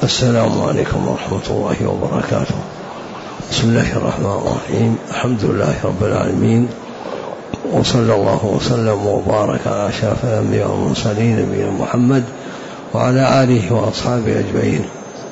السلام عليكم ورحمة الله وبركاته. بسم الله الرحمن الرحيم. الحمد لله رب العالمين، وصلى الله وسلم وبارك على أشرف الأنبياء والمرسلين نبينا محمد وعلى آله وأصحابه أجمعين.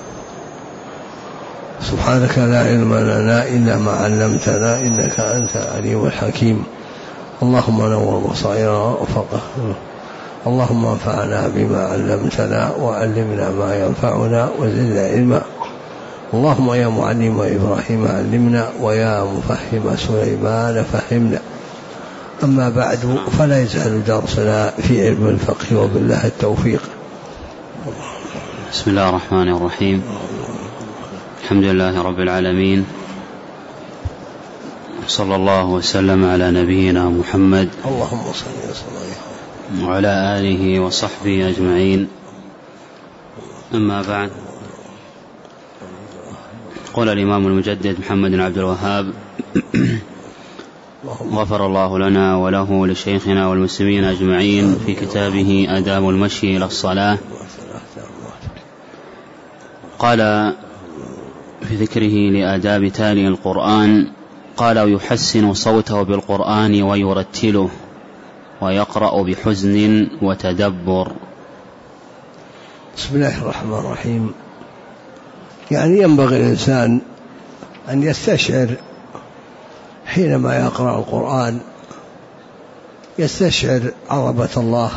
سبحانك لا علم لنا إلا ما علمتنا إنك أنت العليم الحكيم. اللهم نور بصائرنا وفقهنا، اللهم انفعنا بما علمتنا وعلمنا ما ينفعنا وزدنا علما. اللهم يا معلم إبراهيم علمنا ويا مفهم سليمان فهمنا. أما بعد، فلا يزال درسنا في علم الفقه وبالله التوفيق. بسم الله الرحمن الرحيم. الحمد لله رب العالمين، صلى الله وسلم على نبينا محمد اللهم صل وسلم وعلى آله وصحبه أجمعين. أما بعد، قال الإمام المجدد محمد بن عبد الوهاب غفر الله لنا وله ولشيخنا والمسلمين أجمعين في كتابه آداب المشي إلى الصلاة، قال في ذكره لآداب تالي القرآن، قال: ويحسن صوته بالقرآن ويرتله ويقرأ بحزن وتدبر. بسم الله الرحمن الرحيم. يعني ينبغي الإنسان أن يستشعر حينما يقرأ القرآن، يستشعر عظمة الله،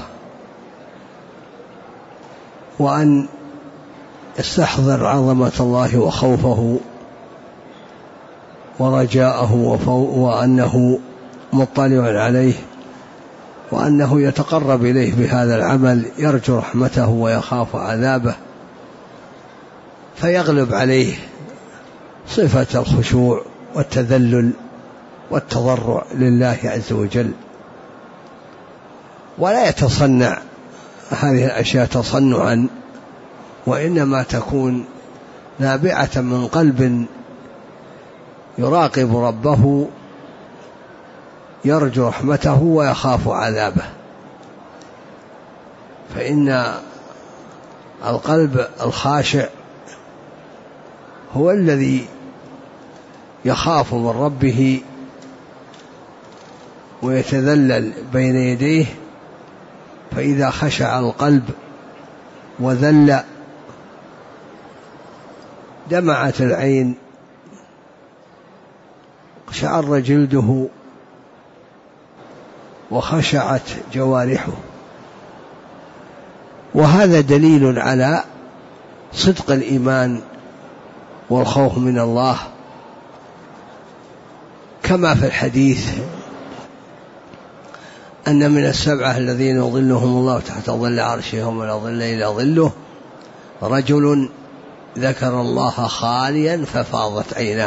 وأن يستحضر عظمة الله وخوفه ورجاءه وأنه مطلع عليه، وأنه يتقرب إليه بهذا العمل، يرجو رحمته ويخاف عذابه، فيغلب عليه صفة الخشوع والتذلل والتضرع لله عز وجل، ولا يتصنع هذه الأشياء تصنعا، وإنما تكون نابعة من قلب يراقب ربه، يرجو رحمته ويخاف عذابه. فإن القلب الخاشع هو الذي يخاف من ربه ويتذلل بين يديه، فإذا خشع القلب وذل دمعت العين، شعر جلده وخشعت جوارحه. وهذا دليل على صدق الإيمان والخوف من الله، كما في الحديث أن من السبعة الذين يظلهم الله تحت ظل عرشه ولا ظل إلا ظله رجل ذكر الله خاليا ففاضت عيناه.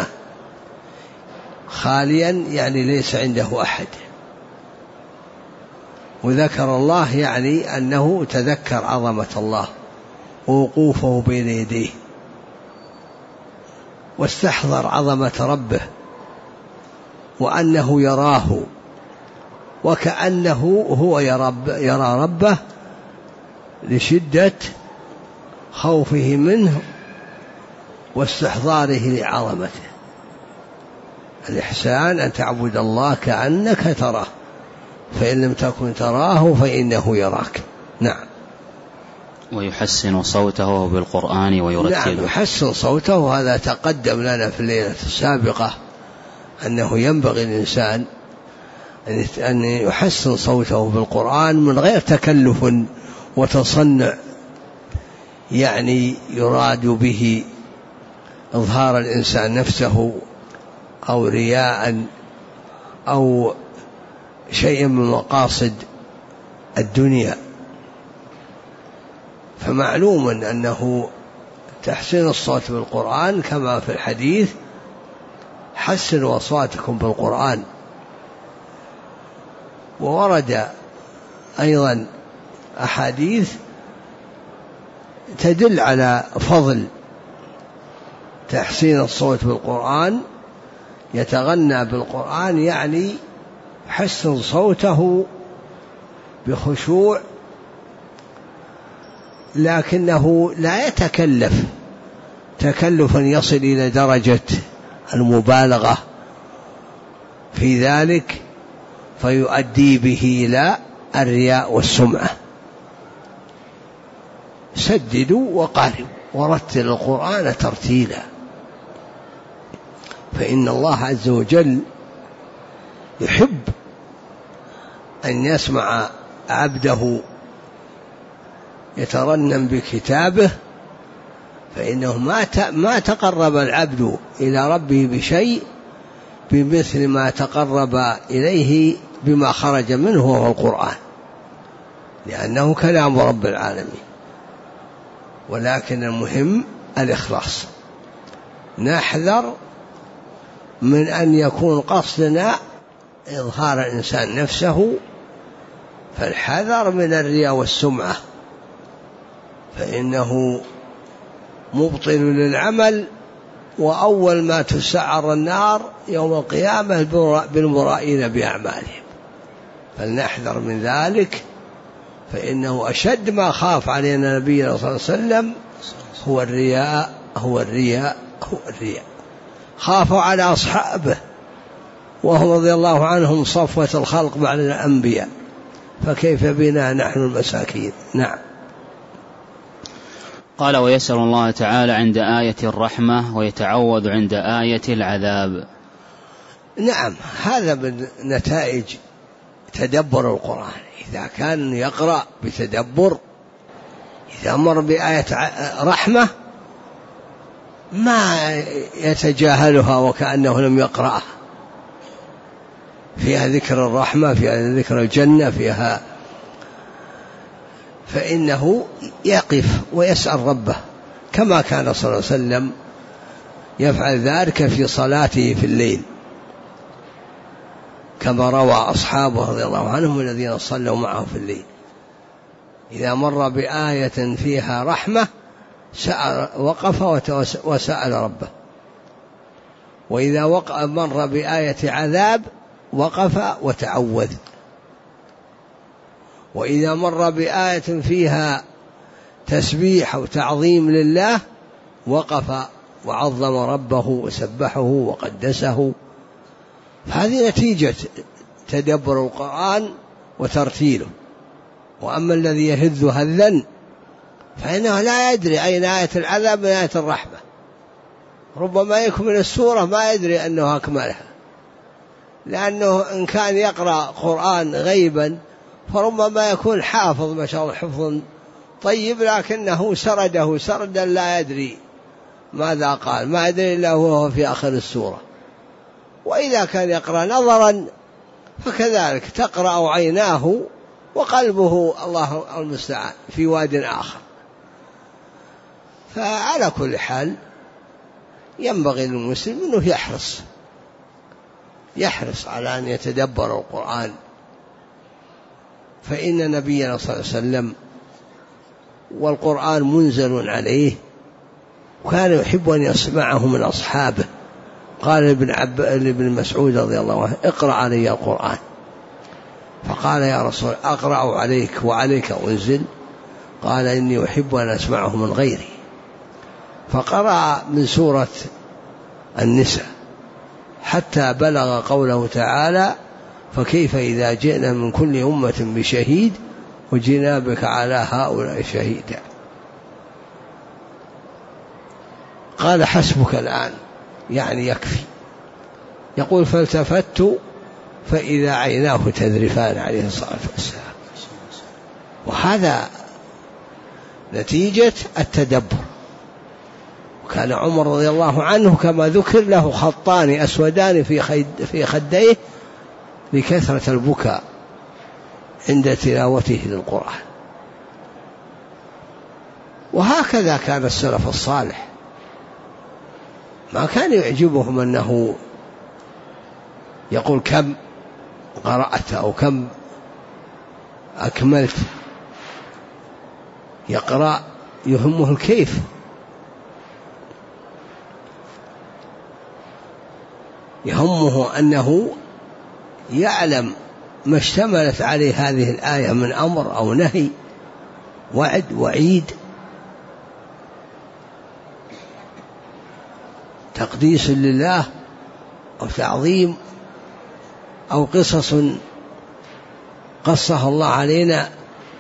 خاليا يعني ليس عنده أحد، وذكر الله يعني أنه تذكر عظمة الله ووقوفه بين يديه، واستحضر عظمة ربه وأنه يراه، وكأنه هو يرى ربه لشدة خوفه منه واستحضاره لعظمته. الإحسان أن تعبد الله كأنك تراه، فإن لم تكن تراه فإنه يراك. نعم. ويحسن صوته بالقرآن ويرتله. نعم، يحسن صوته، هذا تقدم لنا في الليلة السابقة أنه ينبغي الإنسان أن يحسن صوته بالقرآن من غير تكلف وتصنع، يعني يراد به إظهار الإنسان نفسه أو رياء أو شيء من مقاصد الدنيا. فمعلوم أنه تحسين الصوت بالقرآن كما في الحديث: حسنوا أصواتكم بالقرآن. وورد أيضا أحاديث تدل على فضل تحسين الصوت بالقرآن. يتغنى بالقرآن يعني حسن صوته بخشوع، لكنه لا يتكلف تكلفا يصل إلى درجة المبالغة في ذلك فيؤدي به إلى الرياء والسمعة. سددوا وقاربوا ورتل القرآن ترتيلا، فإن الله عز وجل يحب أن يسمع عبده يترنم بكتابه، فإنه ما تقرب العبد إلى ربه بشيء بمثل ما تقرب إليه بما خرج منه وهو القرآن، لأنه كلام رب العالمين. ولكن المهم الإخلاص. نحذر من أن يكون قصدنا إظهار الإنسان نفسه، فالحذر من الرياء والسمعة، فإنه مبطل للعمل، وأول ما تسعر النار يوم القيامة بالمرائين بأعمالهم. فلنحذر من ذلك، فإنه أشد ما خاف علينا نبينا صلى الله عليه وسلم هو الرياء. خافوا على أصحابه وهم رضي الله عنهم صفوة الخلق بعد الأنبياء، فكيف بنا نحن المساكين؟ نعم. قال: ويسأل الله تعالى عند آية الرحمة ويتعوذ عند آية العذاب. نعم، هذا من نتائج تدبر القرآن. إذا كان يقرأ بتدبر، إذا مر بآية رحمة ما يتجاهلها وكأنه لم يقرأها، فيها ذكر الرحمة، فيها ذكر الجنة، فيها، فإنه يقف ويسأل ربه كما كان صلى الله عليه وسلم يفعل ذلك في صلاته في الليل، كما روى أصحابه رضي الله عنهم الذين صلوا معه في الليل. إذا مر بآية فيها رحمة وقف وسأل ربه، وإذا مر بآية عذاب وقف وتعوذ، وإذا مر بآية فيها تسبيح أو تعظيم لله وقف وعظم ربه وسبحه وقدسه. هذه نتيجة تدبر القرآن وترتيله. وأما الذي يهذ هذا فإنه لا يدري أين آية العذاب من آية الرحمة، ربما يكمل السورة ما يدري أنه أكملها، لأنه إن كان يقرأ قرآن غيبا فربما يكون حافظ ما شاء الله حفظ طيب، لكنه سرده سردا لا يدري ماذا قال، ما يدري إلا هو في آخر السورة. وإذا كان يقرأ نظرا فكذلك تقرأ عيناه وقلبه الله المستعان في واد آخر. فعلى كل حال ينبغي للمسلم أنه يحرص على أن يتدبر القرآن، فإن نبينا صلى الله عليه وسلم والقرآن منزل عليه وكان يحب أن يسمعه من أصحابه. قال لابن مسعود رضي الله عنه: اقرأ علي القرآن. فقال: يا رسول أقرأ عليك وعليك أنزل؟ قال: إني أحب أن أسمعه من غيري. فقرأ من سورة النساء حتى بلغ قوله تعالى: فكيف إذا جئنا من كل أمة بشهيد وجئنا بك على هؤلاء شهيدا. قال: حسبك الآن، يعني يكفي. يقول: فالتفت فإذا عيناه تذرفان عليه الصلاة والسلام. وهذا نتيجة التدبر. وكان عمر رضي الله عنه كما ذكر له خطان أسودان في خديه لكثرة البكاء عند تلاوته للقرآن. وهكذا كان السلف الصالح، ما كان يعجبهم أنه يقول كم قرأت أو كم أكملت، يقرأ يهمه الكيف. يهمه أنه يعلم ما اشتملت عليه هذه الآية من أمر أو نهي، وعد وعيد. تقديس لله أو تعظيم أو قصص قصها الله علينا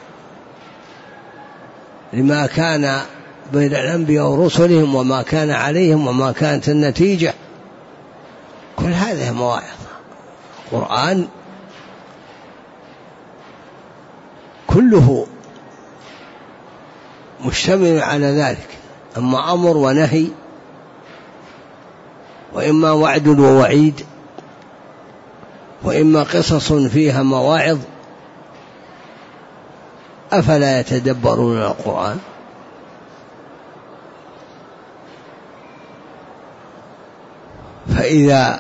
لما كان بين الأنبياء ورسلهم وما كان عليهم وما كانت النتيجة، كل هذه مواعظ. القرآن كله مشتمل على ذلك، أما أمر ونهي، وإما وعد ووعيد، وإما قصص فيها مواعظ. أفلا يتدبرون القرآن؟ فإذا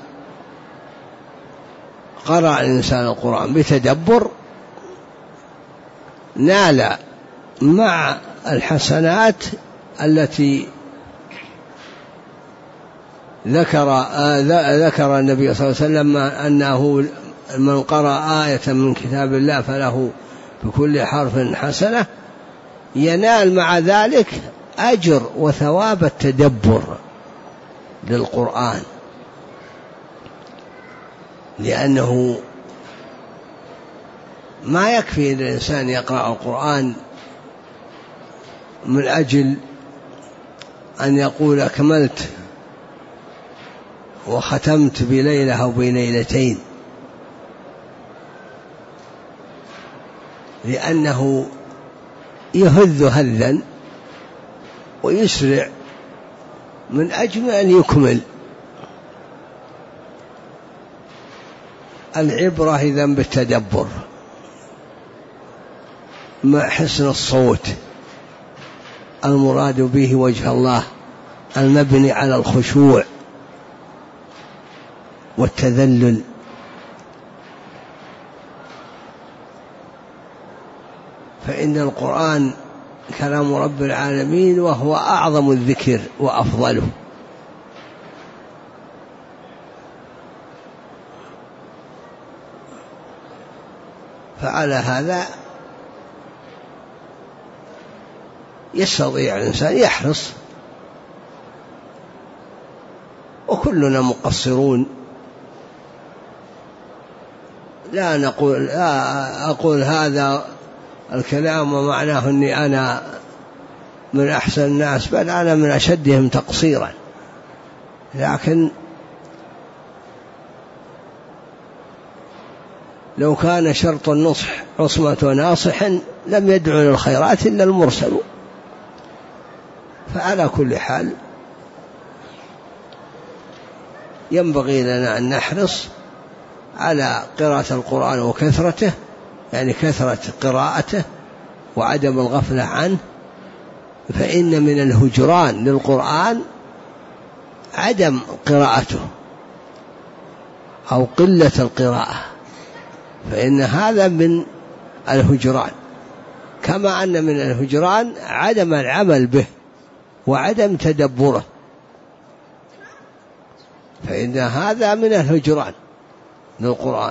قرأ الإنسان القرآن بتدبر نال مع الحسنات التي ذكر النبي صلى الله عليه وسلم أنه من قرأ آية من كتاب الله فله بكل حرف حسنة، ينال مع ذلك أجر وثواب التدبر للقرآن، لأنه ما يكفي أن الإنسان يقرأ القرآن من أجل أن يقول أكملت وختمت بليلة أو بليلتين، لأنه يهذ هذا ويسرع من أجل أن يكمل. العبرة إذن بالتدبر مع حسن الصوت المراد به وجه الله المبني على الخشوع والتذلل. فإن القرآن كلام رب العالمين وهو أعظم الذكر وأفضله. فعلى هذا يستطيع الإنسان يحرص، وكلنا مقصرون، لا أقول هذا الكلام ومعناه أني أنا من أحسن الناس، بل أنا من أشدهم تقصيرا، لكن لو كان شرط النصح عصمة ناصح لم يدع للخيرات إلا المرسل. فعلى كل حال ينبغي لنا أن نحرص على قراءة القرآن وكثرته، يعني كثرة قراءته وعدم الغفلة عنه. فإن من الهجران للقرآن عدم قراءته أو قلة القراءة، فإن هذا من الهجران، كما أن من الهجران عدم العمل به وعدم تدبره، فإن هذا من الهجران للقرآن.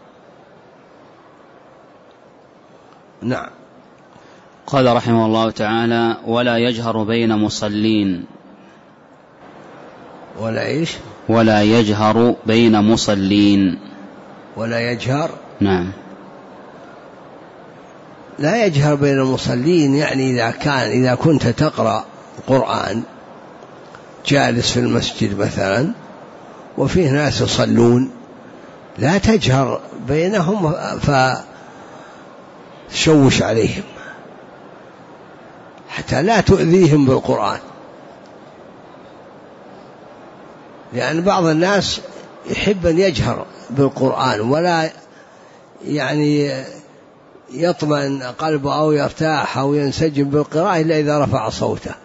نعم. قال رحمه الله تعالى: ولا يجهر بين مصلين. ولا إيش؟ ولا يجهر بين مصلين. ولا يجهر. نعم. لا يجهر بين المصلين، يعني إذا كنت تقرأ القرآن جالس في المسجد مثلا وفيه ناس يصلون، لا تجهر بينهم فتشوش عليهم حتى لا تؤذيهم بالقرآن، لأن بعض الناس يحب أن يجهر بالقرآن ولا يعني يطمئن قلبه أو يرتاح أو ينسجم بالقراءة إلا إذا رفع صوته.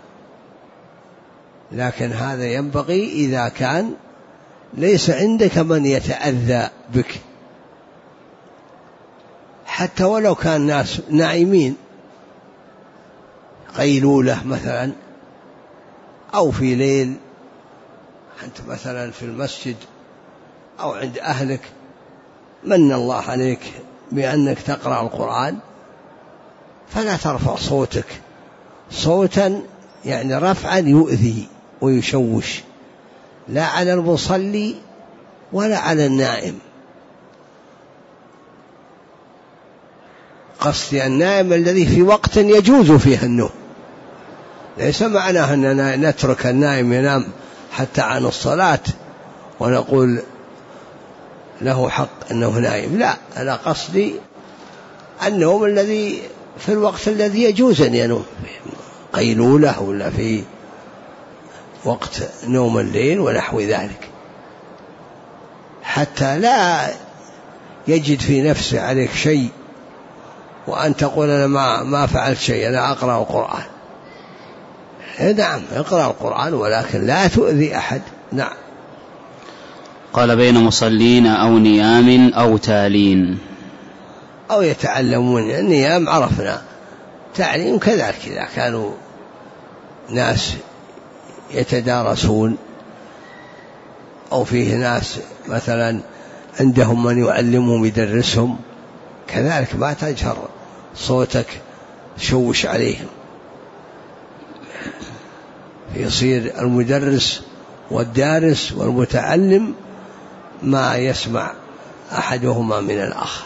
لكن هذا ينبغي إذا كان ليس عندك من يتأذى بك، حتى ولو كان ناس نائمين قيلولة مثلا أو في ليل، أنت مثلا في المسجد أو عند أهلك من الله عليك بأنك تقرأ القرآن، فلا ترفع صوتا يعني رفعا يؤذي ويشوش، لا على المصلي ولا على النائم. قصدي النائم الذي في وقت يجوز فيه النوم، ليس معناه أننا نترك النائم ينام حتى عن الصلاة ونقول له حق أنه نائم، لا، أنا قصدي النوم الذي في الوقت الذي يجوز أن ينوم، قيلولة ولا في وقت نوم الليل ونحو ذلك، حتى لا يجد في نفسه عليك شيء وأن تقول أنا ما فعلت شيء، أنا أقرأ القرآن. نعم، اقرأ القرآن ولكن لا تؤذي أحد. نعم. قال بين مصلين أو نيام أو تالين. أو يتعلمون. النيام عرفنا، تعليم كذلك إذا كانوا ناس يتدارسون أو فيه ناس مثلا عندهم من يعلمهم يدرسهم، كذلك ما تجهر صوتك تشوش عليهم، يصير المدرس والدارس والمتعلم ما يسمع أحدهما من الآخر.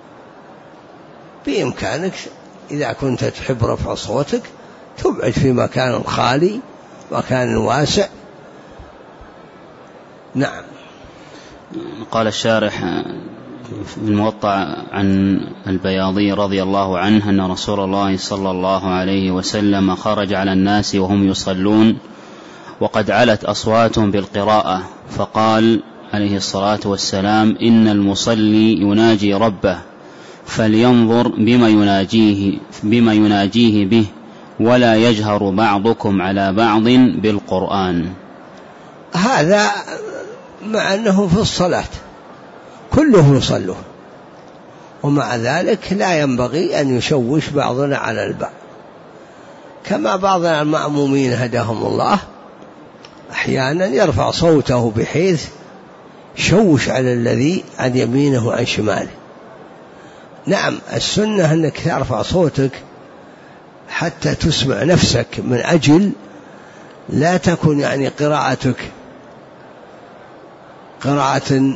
بإمكانك إذا كنت تحب رفع صوتك تبعد في مكان خالي، مكان واسع. نعم. قال الشارح في الموطأ عن البياضي رضي الله عنه أن رسول الله صلى الله عليه وسلم خرج على الناس وهم يصلون وقد علت أصواتهم بالقراءة، فقال عليه الصلاة والسلام: إن المصلي يناجي ربه فلينظر بما يناجيه به، ولا يجهر بعضكم على بعض بالقرآن. هذا مع أنه في الصلاة كله يصلون، ومع ذلك لا ينبغي أن يشوش بعضنا على البعض، كما بعض المأمومين هداهم الله أحيانا يرفع صوته بحيث شوش على الذي عن يمينه وعن شماله. نعم، السنة أنك ترفع صوتك حتى تسمع نفسك، من أجل لا تكن يعني قراءتك قراءة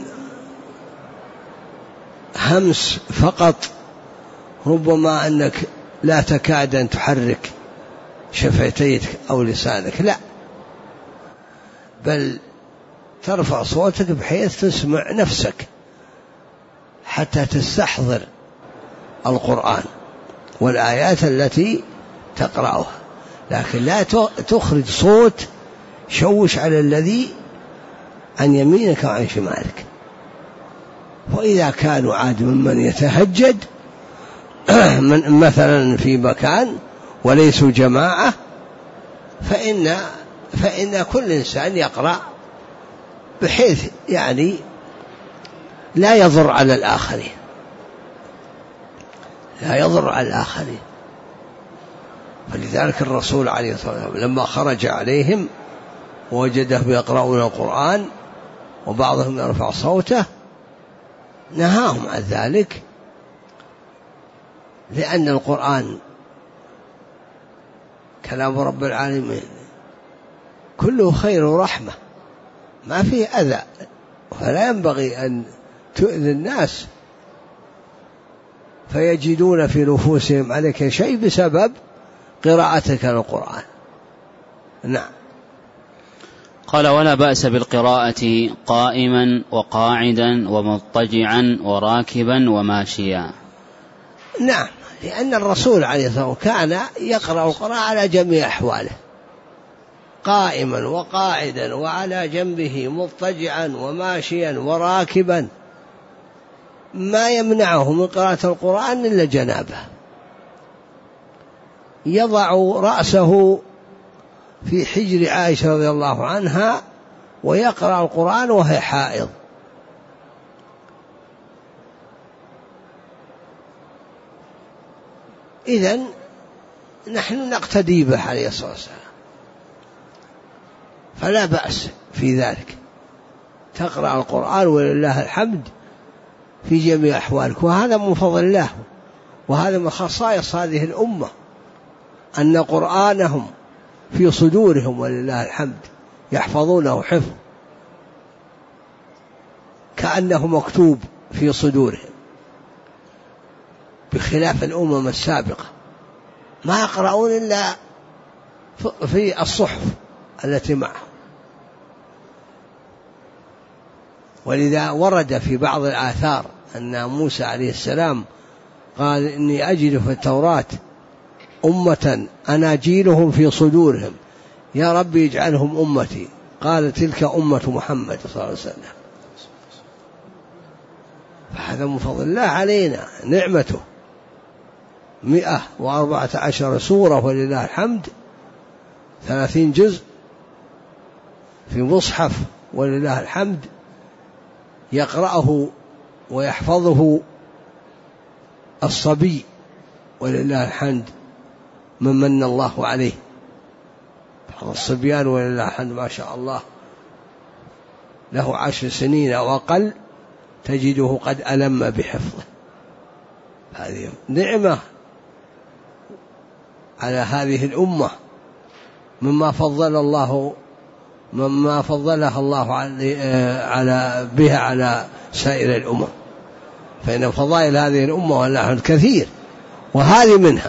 همس فقط، ربما أنك لا تكاد أن تحرك شفتيك أو لسانك، لا، بل ترفع صوتك بحيث تسمع نفسك حتى تستحضر القرآن والآيات التي تقرأها، لكن لا تخرج صوت شوش على الذي عن يمينك وعن شمالك. وإذا كانوا عاد ممن يتهجد مثلا في مكان وليسوا جماعة، فإن كل إنسان يقرأ بحيث يعني لا يضر على الآخرين، لا يضر على الآخرين. فلذلك الرسول عليه الصلاة والسلام لما خرج عليهم ووجدهم يقرؤون القرآن وبعضهم يرفع صوته نهاهم عن ذلك، لأن القرآن كلام رب العالمين كله خير ورحمة، ما فيه أذى، فلا ينبغي أن تؤذي الناس فيجدون في نفوسهم عليك شيء بسبب قراءتك للقرآن. نعم. قال: ولا بأس بالقراءة قائما وقاعدا ومضطجعا وراكبا وماشيا. نعم، لأن الرسول عليه الصلاة والسلام كان يقرأ القرآن على جميع أحواله، قائما وقاعدا وعلى جنبه، مضطجعا وماشيا وراكبا، ما يمنعه من قراءة القرآن إلا جنابه. يضع رأسه في حجر عائشة رضي الله عنها ويقرأ القرآن وهي حائض. إذن نحن نقتدي به عليه الصلاة والسلام، فلا بأس في ذلك، تقرأ القرآن ولله الحمد في جميع أحوالك، وهذا من فضل الله، وهذا من خصائص هذه الأمة، أن قرآنهم في صدورهم ولله الحمد يحفظونه حفظ، كأنه مكتوب في صدورهم، بخلاف الأمم السابقة ما يقرؤون إلا في الصحف التي معهم. ولذا ورد في بعض الآثار أن موسى عليه السلام قال إني أجد في التوراة أمة أناجيلهم في صدورهم، يا رب اجعلهم أمتي. قال تلك أمة محمد صلى الله عليه وسلم. فهذا من فضل الله علينا، نعمته. 114 سورة ولله الحمد، 30 جزء في مصحف ولله الحمد، يقرأه ويحفظه الصبي ولله الحمد من الله عليه. بعض الصبيان ولله الحمد ما شاء الله له 10 سنين أو أقل تجده قد ألم بحفظه. هذه نعمة على هذه الأمة مما فضلها الله بها على سائر الأمم. فإن فضائل هذه الأمة والله كثير، وهذه منها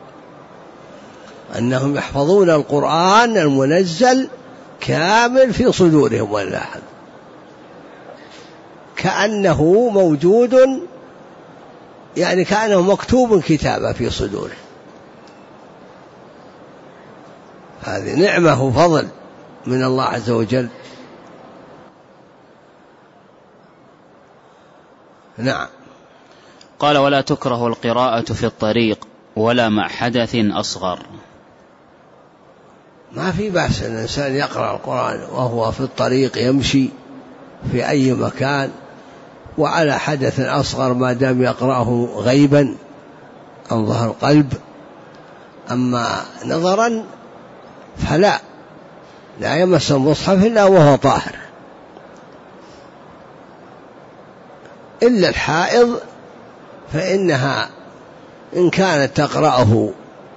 أنهم يحفظون القرآن المنزل كامل في صدورهم والله كأنه موجود، يعني كأنه مكتوب كتابة في صدورهم. هذه نعمة وفضل من الله عز وجل. نعم. قال ولا تكره القراءة في الطريق ولا مع حدث أصغر. ما في بأس أن الإنسان يقرأ القرآن وهو في الطريق يمشي في أي مكان، وعلى حدث أصغر ما دام يقرأه غيبا عن ظهر قلب. أما نظرا فلا، لا يمس المصحف إلا وهو طاهر، إلا الحائض فإنها إن كانت تقرأه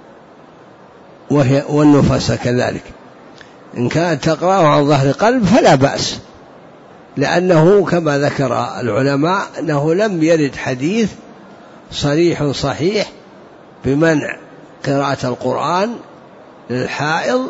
والنفس كذلك، إن كانت تقرأه عن ظهر قلب فلا بأس، لأنه كما ذكر العلماء أنه لم يرد حديث صريح صحيح بمنع قراءة القرآن للحائض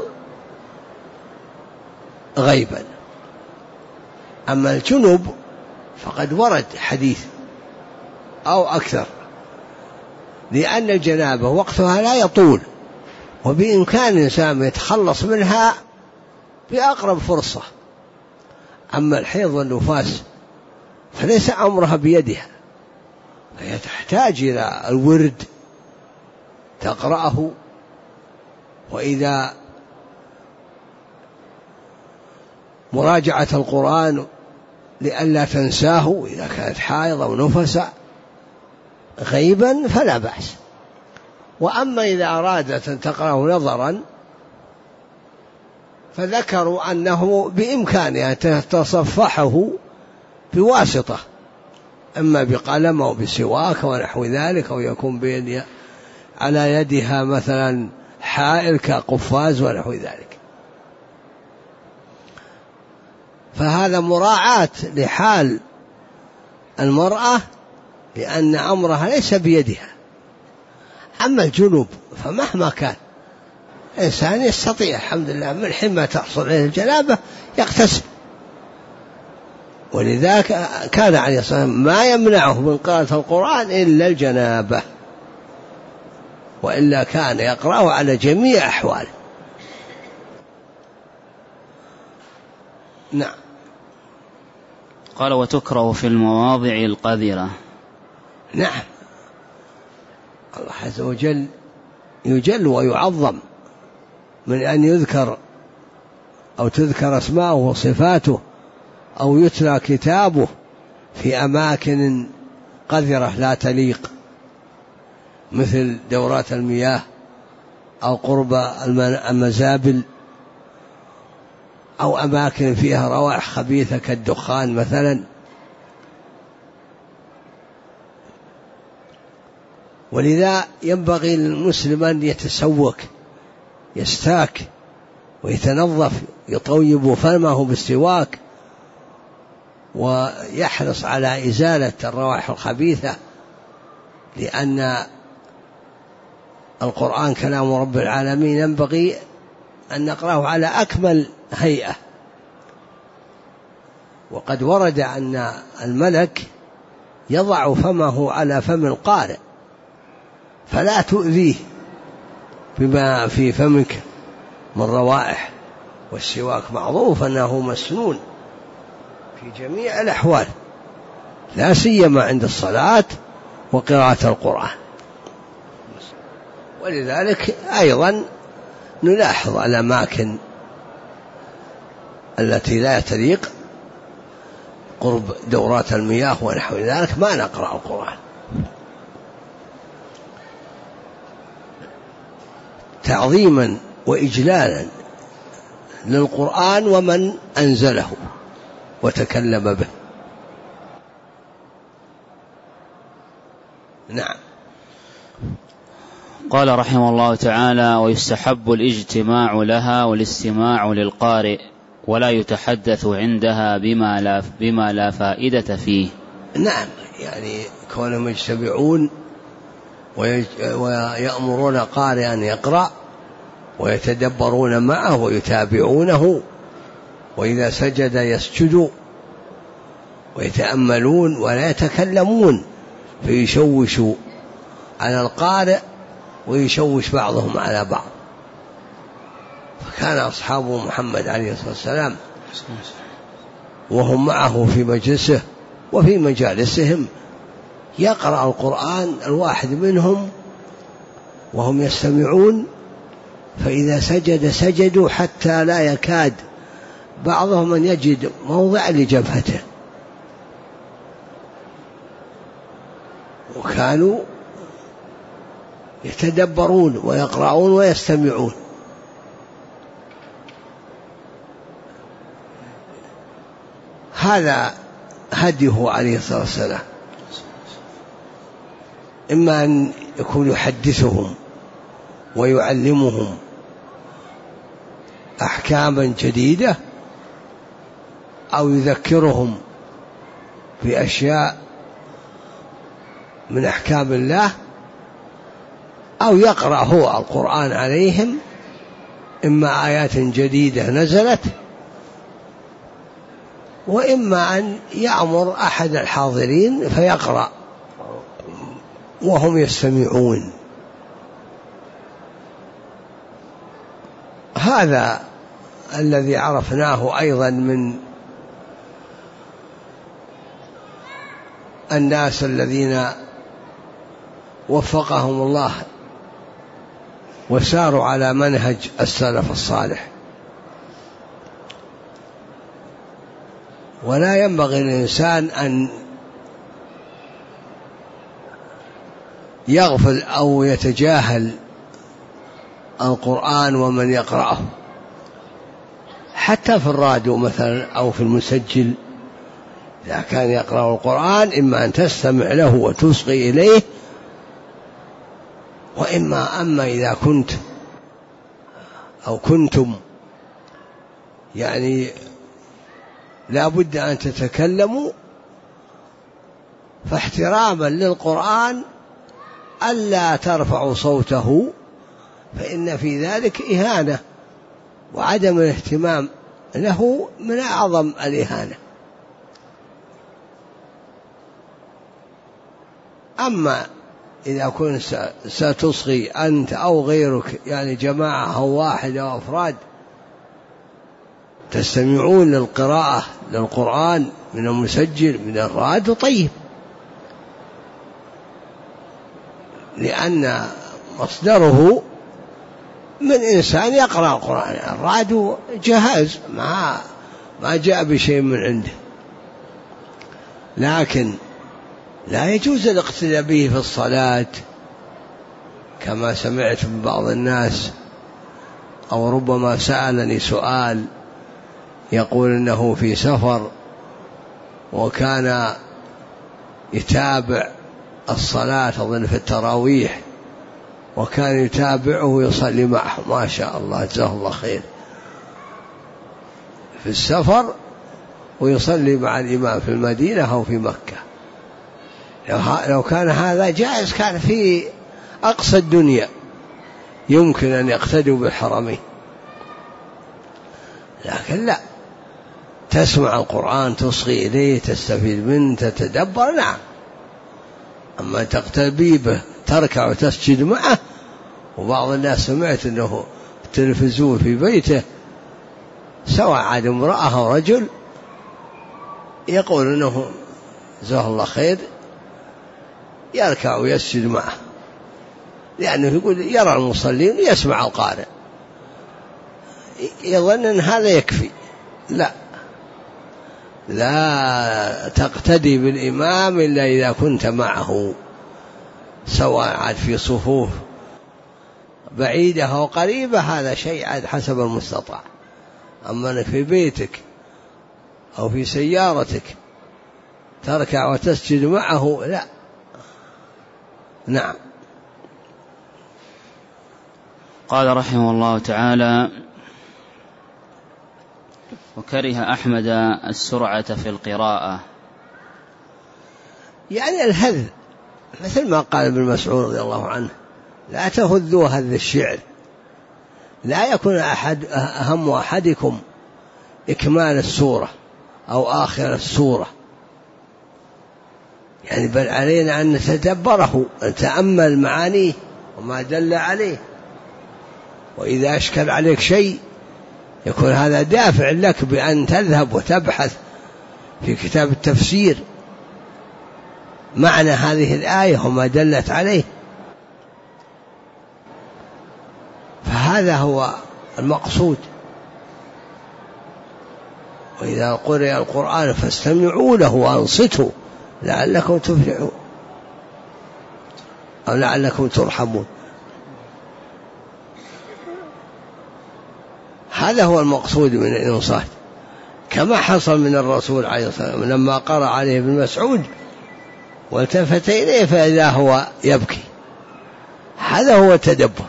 غيبا. أما الجنوب فقد ورد حديث أو أكثر، لأن الجنابة وقتها لا يطول، وبإمكان الإنسان يتخلص منها بأقرب فرصة. أما الحيض والنفاس فليس أمرها بيدها، فهي تحتاج إلى الورد تقرأه، وإذا مراجعة القرآن لئلا تنساه إذا كانت حائض أو نفسا غيبا فلا بأس. وأما إذا أرادت أن تقرأه نظرا فذكروا أنه بإمكانها تتصفحه بواسطة، إما بقلم أو بسواك ونحو ذلك، أو يكون على يدها مثلا حائل كقفاز ونحو ذلك. فهذا مراعاة لحال المرأة، لأن أمرها ليس بيدها. أما الجنوب فمهما كان الإنسان يستطيع الحمد لله من حين ما تحصل عليه الجنابة يغتسل، ولذلك كان عليه الصلاة والسلام ما يمنعه من قراءة القرآن إلا الجنابة، وإلا كان يقرأه على جميع أحواله. نعم. قال وتكره في المواضع القذرة. نعم، الله عز وجل يجل ويعظم من أن يذكر أو تذكر أسماؤه وصفاته أو يتلى كتابه في أماكن قذرة لا تليق، مثل دورات المياه أو قرب المزابل أو أماكن فيها روائح خبيثة كالدخان مثلا. ولذا ينبغي للمسلم أن يتسوك، يستاك ويتنظف، يطيب فمه بالسواك ويحرص على إزالة الروائح الخبيثة، لأن القرآن كلام رب العالمين ينبغي أن نقرأه على أكمل هيئة. وقد ورد أن الملك يضع فمه على فم القارئ فلا تؤذيه بما في فمك من روائح، والسواك معروف أنه مسنون في جميع الأحوال، لا سيما عند الصلاة وقراءة القرآن. ولذلك أيضا نلاحظ الأماكن التي لا تليق قرب دورات المياه ونحو ذلك ما نقرأ القرآن تعظيما وإجلالا للقرآن ومن أنزله وتكلم به. نعم. قال رحمه الله تعالى: ويستحب الاجتماع لها والاستماع للقارئ ولا يتحدث عندها بما لا فائدة فيه. نعم، يعني كونهم يجتمعون ويأمرون قارئا يقرأ ويتدبرون معه ويتابعونه، وإذا سجد يسجدوا ويتأملون ولا يتكلمون فيشوشوا على القارئ ويشوش بعضهم على بعض. فكان أصحاب محمد عليه الصلاة والسلام وهم معه في مجلسه وفي مجالسهم يقرأ القرآن الواحد منهم وهم يستمعون، فإذا سجد سجدوا حتى لا يكاد بعضهم أن يجد موضع لجبهته، وكانوا يتدبرون ويقرؤون ويستمعون. هذا هديه عليه الصلاة والسلام، إما أن يكون يحدثهم ويعلمهم أحكاما جديدة أو يذكرهم بأشياء من أحكام الله، أو يقرأ هو القرآن عليهم، إما آيات جديدة نزلت، وإما أن يأمر أحد الحاضرين فيقرأ وهم يستمعون. هذا الذي عرفناه أيضا من الناس الذين وفقهم الله وساروا على منهج السلف الصالح. ولا ينبغي للإنسان أن يغفل أو يتجاهل القرآن ومن يقرأه، حتى في الراديو مثلا أو في المسجل إذا كان يقرأ القرآن إما أن تستمع له وتصغي إليه، أما إذا كنتم يعني لا بد أن تتكلموا، فاحتراما للقرآن ألا ترفعوا صوته، فإن في ذلك إهانة، وعدم الاهتمام له من أعظم الإهانة. أما إذا كنت ستصغي أنت أو غيرك، يعني جماعة أو واحد أو أفراد تستمعون للقراءة للقرآن من المسجل من الراديو، طيب، لأن مصدره من إنسان يقرأ القرآن، الراديو جهاز ما جاء بشيء من عنده، لكن لا يجوز الاقتداء به في الصلاة كما سمعت من بعض الناس، أو ربما سألني سؤال يقول إنه في سفر وكان يتابع الصلاة أظن في التراويح، وكان يتابعه يصلي معه، ما شاء الله جزاه الله خير، في السفر ويصلي مع الإمام في المدينة أو في مكة. لو كان هذا جائز كان في أقصى الدنيا يمكن أن يقتدوا بالحرمين، لكن لا، تسمع القرآن تصغي إليه تستفيد منه تتدبر نعم، أما تقتدي به تركع وتسجد معه. وبعض الناس سمعت أنه التلفزيون في بيته سواء عاد امرأة أو رجل يقول أنه جزاه الله خير يركع ويسجد معه، لأنه يقول يرى المصلين ويسمع القارئ، يظن أن هذا يكفي. لا تقتدي بالإمام إلا إذا كنت معه، سواء عاد في صفوف بعيدة أو قريبة، هذا شيء عاد حسب المستطاع. أما في بيتك أو في سيارتك تركع وتسجد معه لا. نعم. قال رحمه الله تعالى: وكره أحمد السرعة في القراءة، يعني الهذ، مثل ما قال ابن مسعود رضي الله عنه: لا تهذوا هذ الشعر، لا يكون أهم أحدكم إكمال السورة أو آخر السورة، يعني بل علينا أن نتدبره، نتأمل معانيه وما دل عليه، وإذا أشكل عليك شيء يكون هذا دافع لك بأن تذهب وتبحث في كتاب التفسير معنى هذه الآية وما دلت عليه، فهذا هو المقصود. وإذا قرئ القرآن فاستمعوا له وأنصتوا لعلكم تفلحون أو لعلكم ترحمون. هذا هو المقصود من الإنصات، كما حصل من الرسول عليه الصلاة والسلام لما قرأ عليه ابن مسعود والتفت إليه فإذا هو يبكي، هذا هو التدبر.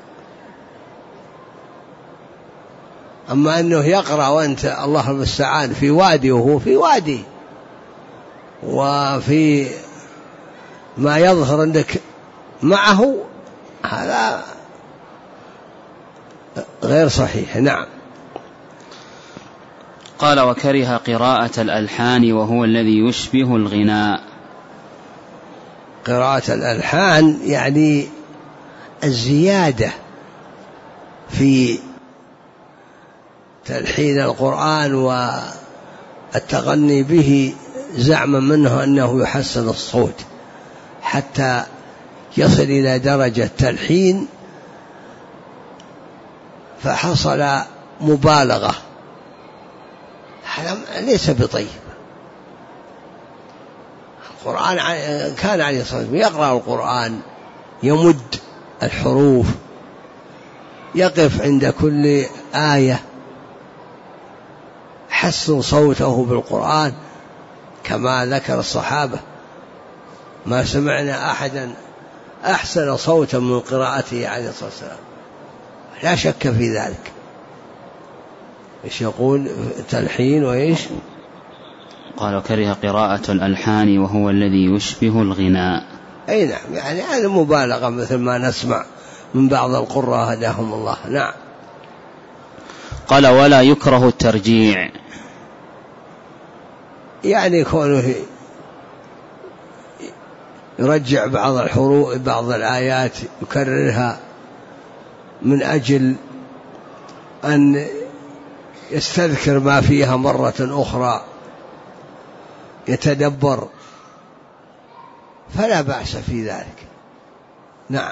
أما أنه يقرأ وأنت الله المستعان في وادي وهو في وادي، وفي ما يظهر عندك معه، هذا غير صحيح. نعم. قال: وكره قراءة الألحان وهو الذي يشبه الغناء. قراءة الألحان يعني الزيادة في تلحين القرآن والتغني به زعما منه أنه يحسن الصوت حتى يصل إلى درجة تلحين، فحصل مبالغة، هذا ليس بطيب. القرآن كان عليه الصلاة والسلام يقرأ القرآن يمد الحروف، يقف عند كل آية، حسن صوته بالقرآن كما ذكر الصحابة: ما سمعنا أحدا أحسن صوتا من قراءته عليه الصلاة والسلام. لا شك في ذلك. إيش يقول؟ تلحين وإيش؟ قال: وكره قراءة الألحان وهو الذي يشبه الغناء. أي نعم، يعني هذا مبالغة مثل ما نسمع من بعض القراء هداهم الله. نعم. قال: ولا يكره الترجيع، يعني كونه يرجع بعض الحروف بعض الآيات يكررها من أجل أن يستذكر ما فيها مرة أخرى، يتدبر، فلا بأس في ذلك. نعم.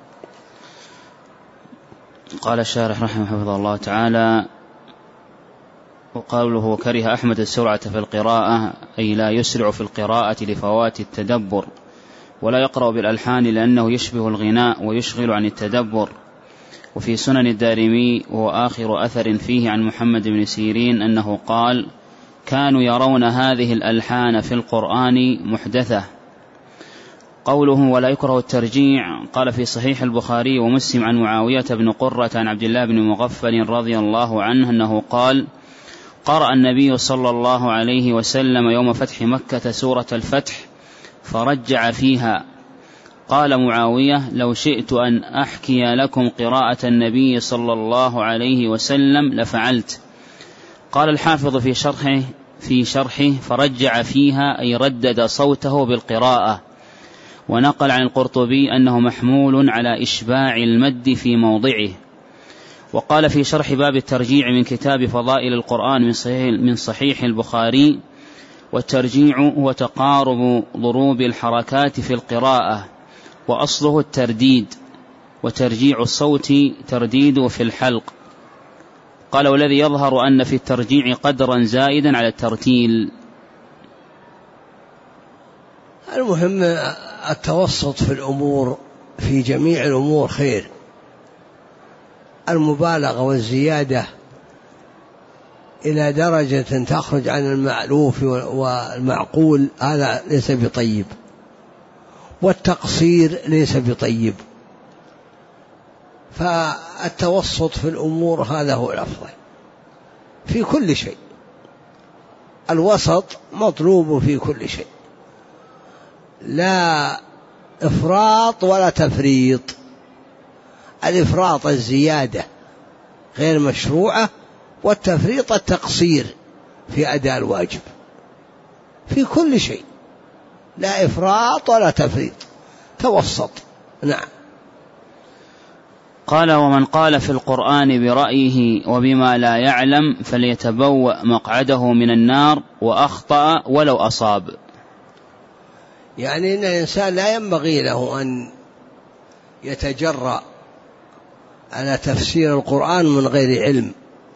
قال الشارح رحمه حفظه الله تعالى: وقوله: وكره أحمد السرعة في القراءة، أي لا يسرع في القراءة لفوات التدبر، ولا يقرأ بالألحان لأنه يشبه الغناء ويشغل عن التدبر. وفي سنن الدارمي وهو آخر أثر فيه عن محمد بن سيرين أنه قال: كانوا يرون هذه الألحان في القرآن محدثة. قوله: ولا يكره الترجيع، قال في صحيح البخاري ومسلم عن معاوية بن قرة عن عبد الله بن مغفل رضي الله عنه أنه قال: قرأ النبي صلى الله عليه وسلم يوم فتح مكة سورة الفتح فرجع فيها. قال معاوية: لو شئت أن أحكي لكم قراءة النبي صلى الله عليه وسلم لفعلت. قال الحافظ في شرحه فرجع فيها أي ردد صوته بالقراءة. ونقل عن القرطبي أنه محمول على إشباع المد في موضعه. وقال في شرح باب الترجيع من كتاب فضائل القرآن من صحيح البخاري: والترجيع هو تقارب ضروب الحركات في القراءة، وأصله الترديد، وترجيع الصوت ترديد في الحلق. قال: والذي يظهر أن في الترجيع قدرا زائدا على الترتيل. المهم التوسط في الأمور، في جميع الأمور خير. المبالغة والزيادة إلى درجة تخرج عن المألوف والمعقول هذا ليس بطيب، والتقصير ليس بطيب. فالتوسط في الأمور هذا هو الأفضل في كل شيء. الوسط مطلوب في كل شيء، لا إفراط ولا تفريط. الإفراط الزيادة غير مشروعة، والتفريط التقصير في أداء الواجب. في كل شيء لا إفراط ولا تفريط، توسط. نعم. قال: ومن قال في القرآن برأيه وبما لا يعلم فليتبوأ مقعده من النار وأخطأ ولو أصاب. يعني إن الإنسان لا ينبغي له أن يتجرأ على تفسير القرآن من غير علم.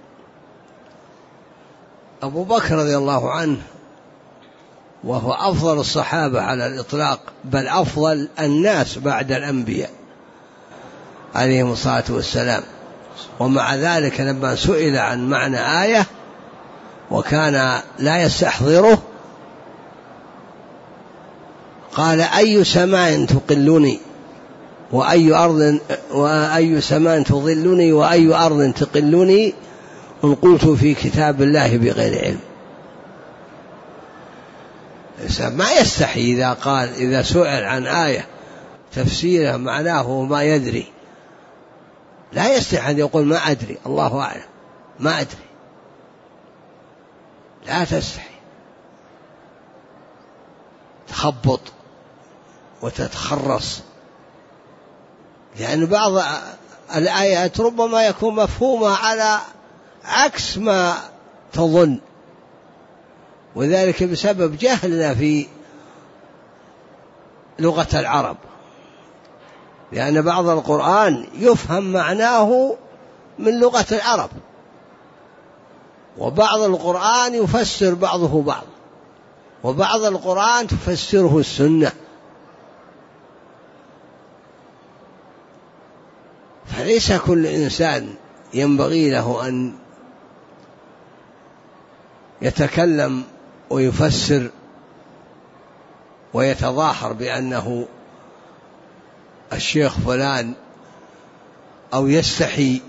أبو بكر رضي الله عنه وهو أفضل الصحابة على الإطلاق، بل أفضل الناس بعد الأنبياء عليهم الصلاة والسلام، ومع ذلك لما سئل عن معنى آية وكان لا يستحضره قال: أي سماء تقلني وأي سماء تظلني وأي أرض تقلني إن قلت في كتاب الله بغير علم. ما يستحي إذا سئل عن آية تفسيرها معناه وما يدري، لا يستحي أن يقول ما أدري، الله أعلم، ما أدري. لا تستحي تخبط وتتخرص، لأن بعض الآيات ربما يكون مفهومة على عكس ما تظن، وذلك بسبب جهلنا في لغة العرب، لأن بعض القرآن يفهم معناه من لغة العرب، وبعض القرآن يفسر بعضه بعض، وبعض القرآن تفسره السنة. فليس كل إنسان ينبغي له أن يتكلم ويفسر ويتظاهر بأنه الشيخ فلان، أو يستحي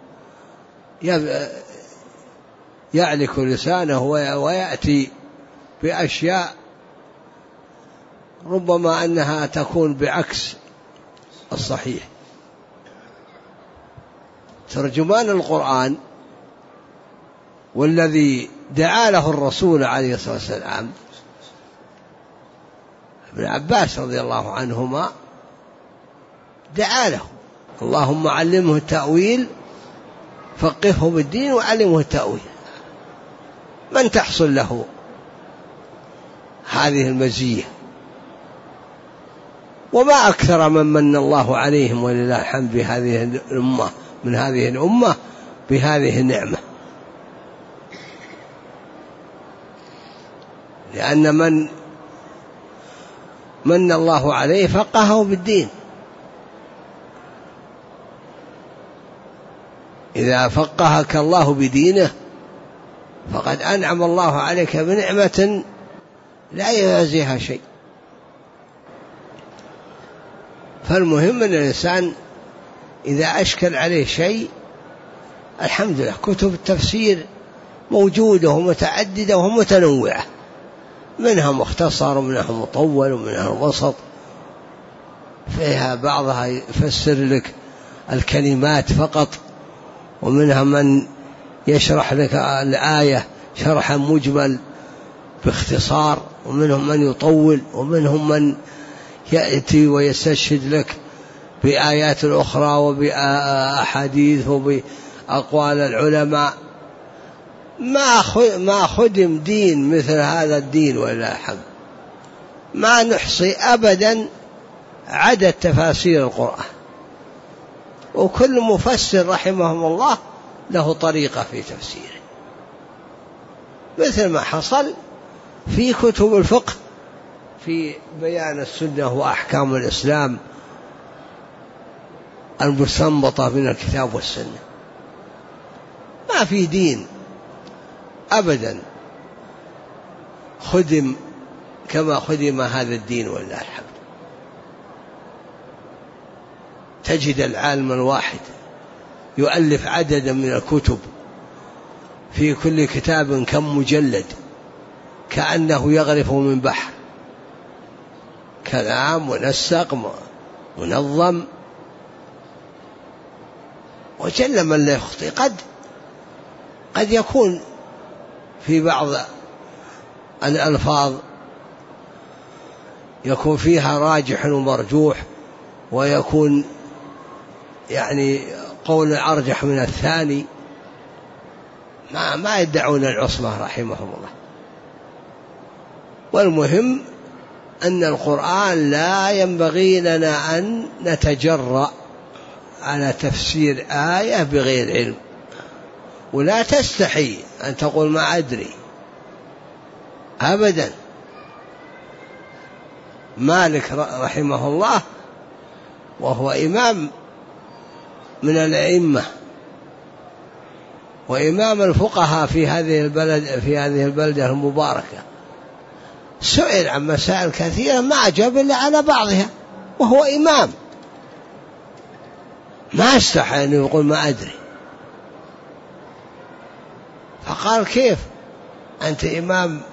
يعلك لسانه ويأتي بأشياء ربما أنها تكون بعكس الصحيح. ترجمان القرآن والذي دعا له الرسول عليه الصلاة والسلام ابن عباس رضي الله عنهما، دعا له: اللهم علمه التأويل، فقهه بالدين وعلمه التأويل. من تحصل له هذه المزية؟ وما أكثر من الله عليهم ولله الحمد بهذه الأمة، من هذه الأمة بهذه النعمة. لأن من الله عليه فقهه بالدين. إذا فقهك الله بدينه فقد أنعم الله عليك بنعمة لا يوازيها شيء. فالمهم أن الإنسان إذا أشكل عليه شيء، الحمد لله كتب التفسير موجودة ومتعددة ومتنوعة، منها مختصر ومنها مطول ومنها وسط، فيها بعضها يفسر لك الكلمات فقط، ومنها من يشرح لك الآية شرحا مجمل باختصار، ومنهم من يطول، ومنهم من يأتي ويستشهد لك بآيات أخرى وبأحاديث وبأقوال العلماء. ما خدم دين مثل هذا الدين ولا الحمد. ما نحصي أبدا عدد تفاسير القرآن، وكل مفسر رحمه الله له طريقة في تفسيره، مثل ما حصل في كتب الفقه في بيان السنة وأحكام الإسلام المستنبطة من الكتاب والسنة. ما في دين أبدا خدم كما خدم هذا الدين ولله الحمد. تجد العالم الواحد يؤلف عددا من الكتب، في كل كتاب كم مجلد، كأنه يغرف من بحر، كلام منسق منظم. وجل من لا يخطئ، قد يكون في بعض الألفاظ يكون فيها راجح ومرجوح، ويكون يعني قول أرجح من الثاني. ما يدعون العصمة رحمهم الله. والمهم أن القرآن لا ينبغي لنا أن نتجرأ على تفسير آية بغير علم، ولا تستحي أن تقول ما أدري أبدا. مالك رحمه الله وهو إمام من الأئمة وإمام الفقهاء في هذه البلدة المباركة، سئل عن مسائل كثيرة ما أجاب إلا على بعضها، وهو إمام، ما استحى أن يقول ما أدري. فقال كيف أنت إمام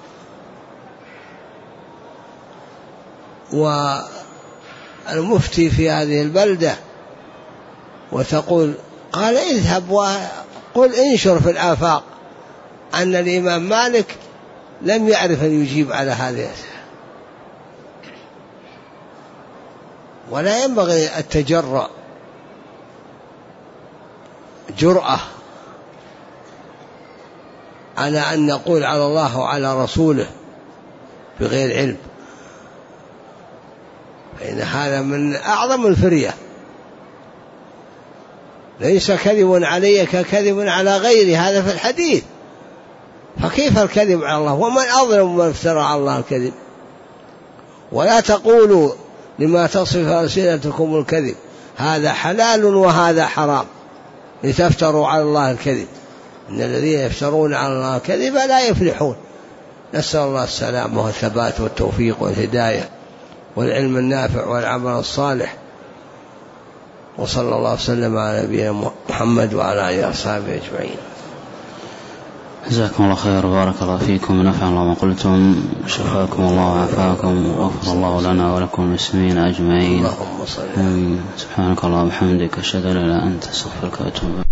والمفتي في هذه البلدة وتقول؟ قال اذهب وقل انشر في الآفاق أن الإمام مالك لم يعرف أن يجيب على هذه الأسئلة. ولا ينبغي التجرأ، جرأة على أن نقول على الله وعلى رسوله بغير علم، فإن هذا من أعظم الفرية. ليس كذب علي ككذب على غيري، هذا في الحديث، فكيف الكذب على الله؟ ومن أظلم من افترى على الله الكذب؟ ولا تقولوا لما تصف ألسنتكم الكذب هذا حلال وهذا حرام لتفتروا على الله الكذب، إن الذين يفترون على الله الكذب لا يفلحون. نسأل الله السلامة والثبات والتوفيق والهداية والعلم النافع والعمل الصالح، وصلى الله وسلم على نبينا محمد وعلى آله وصحبه أجمعين. جزاكم الله خير وبارك الله فيكم ونفع الله ما قلتم، شفاكم الله وعافاكم وغفر الله لنا ولكم المسلمين أجمعين. اللهم صل. سبحانك اللهم وبحمدك أشهد أن لا إله إلا أنت أستغفرك وأتوب إليك.